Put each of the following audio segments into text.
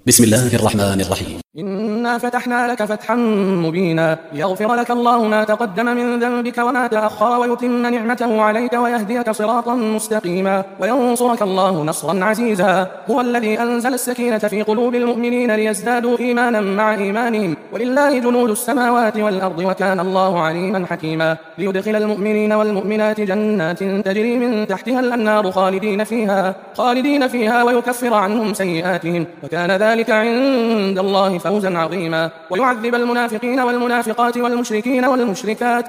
بسم الله الرحمن الرحيم. إنا فتحنا لك فتحا مبينا ليغفر لك الله ما تقدم من ذنبك وما تأخر ويتم نعمته عليك ويهديك صراطا مستقيما وينصرك الله نصرا عزيزا. هو الذي أنزل السكينة في قلوب المؤمنين ليزدادوا إيمانا مع إيمانهم ولله جنود السماوات والأرض وكان الله عليما حكيما. ليدخل المؤمنين والمؤمنات جنات تجري من تحتها الأنهار خالدين فيها ويكفر عنهم سيئاتهم وكان ذلك عند الله فوزا عظيما. ويعذب المنافقين والمنافقات والمشركين والمشركات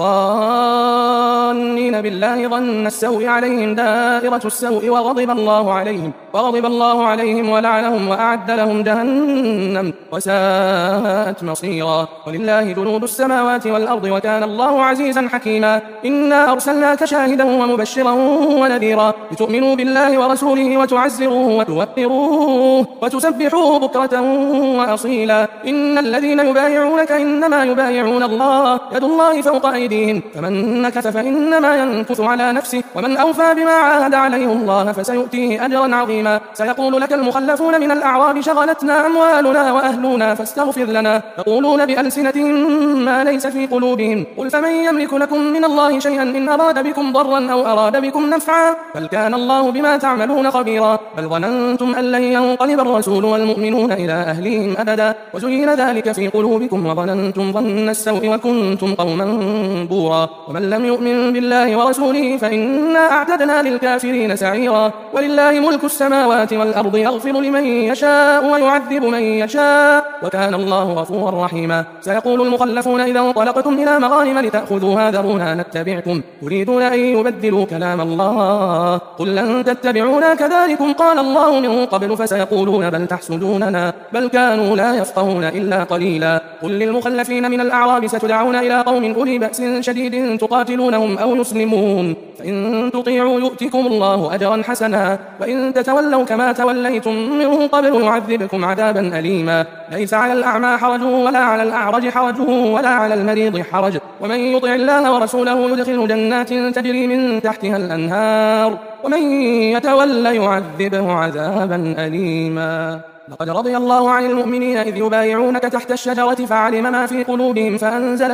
الظانين بالله ظن السوء عليهم دائرة السوء وغضب الله عليهم ولعنهم وأعد لهم جهنم وساءت مصيرا. ولله جنود السماوات والأرض وكان الله عزيزا حكيما. إنا أرسلناك شاهدا ومبشرا ونذيرا لتؤمنوا بالله ورسوله وتعزروه وتوقروه وتسبحوه بكرة وأصيلا. إن الذين يبايعونك إنما يبايعون الله يد الله فوق أيديهم فمن نكث فإنما ينكث على نفسه ومن أوفى بما عاهد عليه الله فسيؤتيه أجرا عظيما. سيقول لك المخلفون من الأعراب شغلتنا أموالنا وأهلنا فاستغفر لنا يقولون بألسنتهم ما ليس في قلوبهم قل فمن يملك لكم من الله شيئا إن أراد بكم ضرا أو أراد بكم نفعا بل كان الله بما تعملون خبيرا. بل ظننتم أن لن ينقلب الرسول والمؤمنون إلى أهلهم أبدا وزين ذلك في قلوبكم وظننتم ظن السوء وكنتم قوما بورا. ومن لم يؤمن بالله ورسوله فإنا أعتدنا للكافرين سعيرا. ولله ملك السماوات والأرض يغفر لمن يشاء ويعذب من يشاء وكان الله غفورا رحيما. سيقول المخلفون إذا انطلقتم إلى مغانم لتأخذوها ذرونا نتبعكم يريدون أن يبدلوا كلام الله قل لن تتبعونا كذلكم قال الله من قبل فسيقولون بل تحسدوننا بل كانوا لا يفقهون إلا قليلا. قل للمخلفين من الأعراب ستدعون إلى قوم أولي بأس شديد تقاتلونهم أو يسلمون فإن تطيعوا يؤتكم الله أجرا حسنا وإن تتولوا كما توليتم من قبل يعذبكم عذابا أليما. ليس على الأعمى حرج ولا على الأعرج حرج ولا على المريض حرج ومن يطع الله ورسوله يدخل جنات تجري من تحتها الأنهار ومن يتول يعذبه عذابا أليما. لقد رضي الله عن المؤمنين إذ يبايعونك تحت الشجرة فعلم ما في قلوبهم فأنزل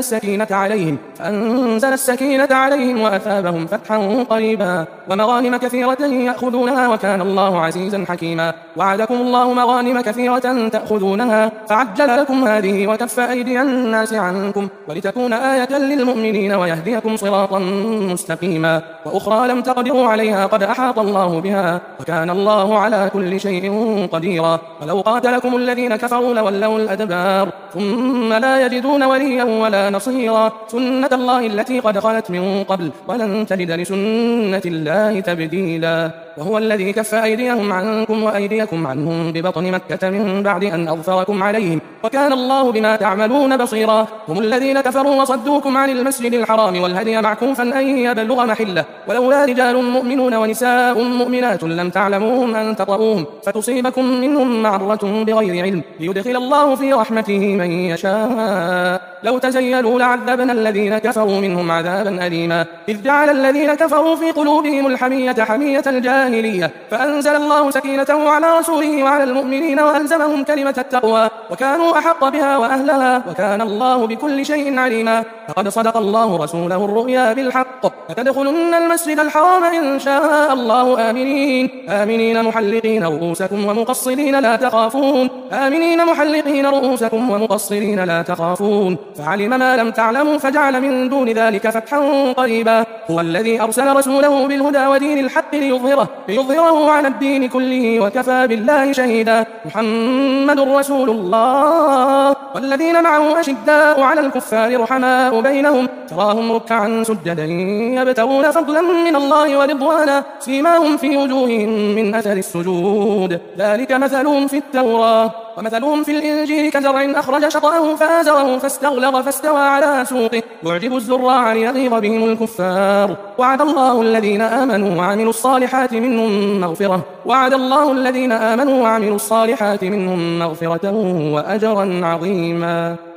السكينة عليهم وأثابهم فتحا قريبا ومغانم كثيرة يأخذونها وكان الله عزيزا حكيما. وعدكم الله مغانم كثيرة تأخذونها فعجل لكم هذه وكف أيدي الناس عنكم ولتكون آية للمؤمنين ويهديكم صراطا مستقيما. وأخرى لم تقدروا عليها قد أحاط الله بها وكان الله على كل شيء قديرا. ولو قاتلكم الذين كفروا لولوا الأدبار ثم لا يجدون وليا ولا نصيرا. سنة الله التي قد خلت من قبل ولن تجد لسنة الله تبديلا. وهو الذي كف أيديهم عنكم وأيديكم عنهم ببطن مكة من بعد أن أظفركم عليهم وكان الله بما تعملون بصيرا. هم الذين كفروا وصدوكم عن المسجد الحرام والهدي معكوفا أن يبلغ محله ولولا رجال مؤمنون ونساء مؤمنات لم تعلموهم أن تطؤوهم فتصيبكم منهم معرة بغير علم ليدخل الله في رحمته من يشاء. لو تزيلوا لعذبنا الذين كفروا منهم عذابا أليما. إذ جعل الذين كفروا في قلوبهم الحمية حمية الجاهلية فأنزل الله سكينته على رسوله وعلى المؤمنين وألزمهم كلمة التقوى وكانوا أحق بها وأهلها وكان الله بكل شيء عليما. فقد صدق الله رسوله الرؤيا بالحق فتدخلن المسجد الحرام إن شاء الله آمنين محلقين رؤوسكم ومقصرين لا تخافون فعلم ما لم تعلموا فجعل من دون ذلك فتحا قريبا. هو الذي أرسل رسوله بالهدى ودين الحق ليظهره على الدين كله وكفى بالله شهيدا. محمد رسول الله والذين معه أشداء على الكفار رحماء بينهم تراهم ركعا سجدا يبتغون فضلا من الله ورضوانا سيماهم في وجوههم من أثر السجود ذلك مثلهم في التوراة ومثلهم في الإنجيل كزرع أخرج شطأه فآزره فاستغلظ فاستوى على سوقه يعجب الزراع ليغيظ بهم الكفار. وعد الله الذين آمنوا وعملوا الصالحات منهم مغفرة وأجرا عظيما.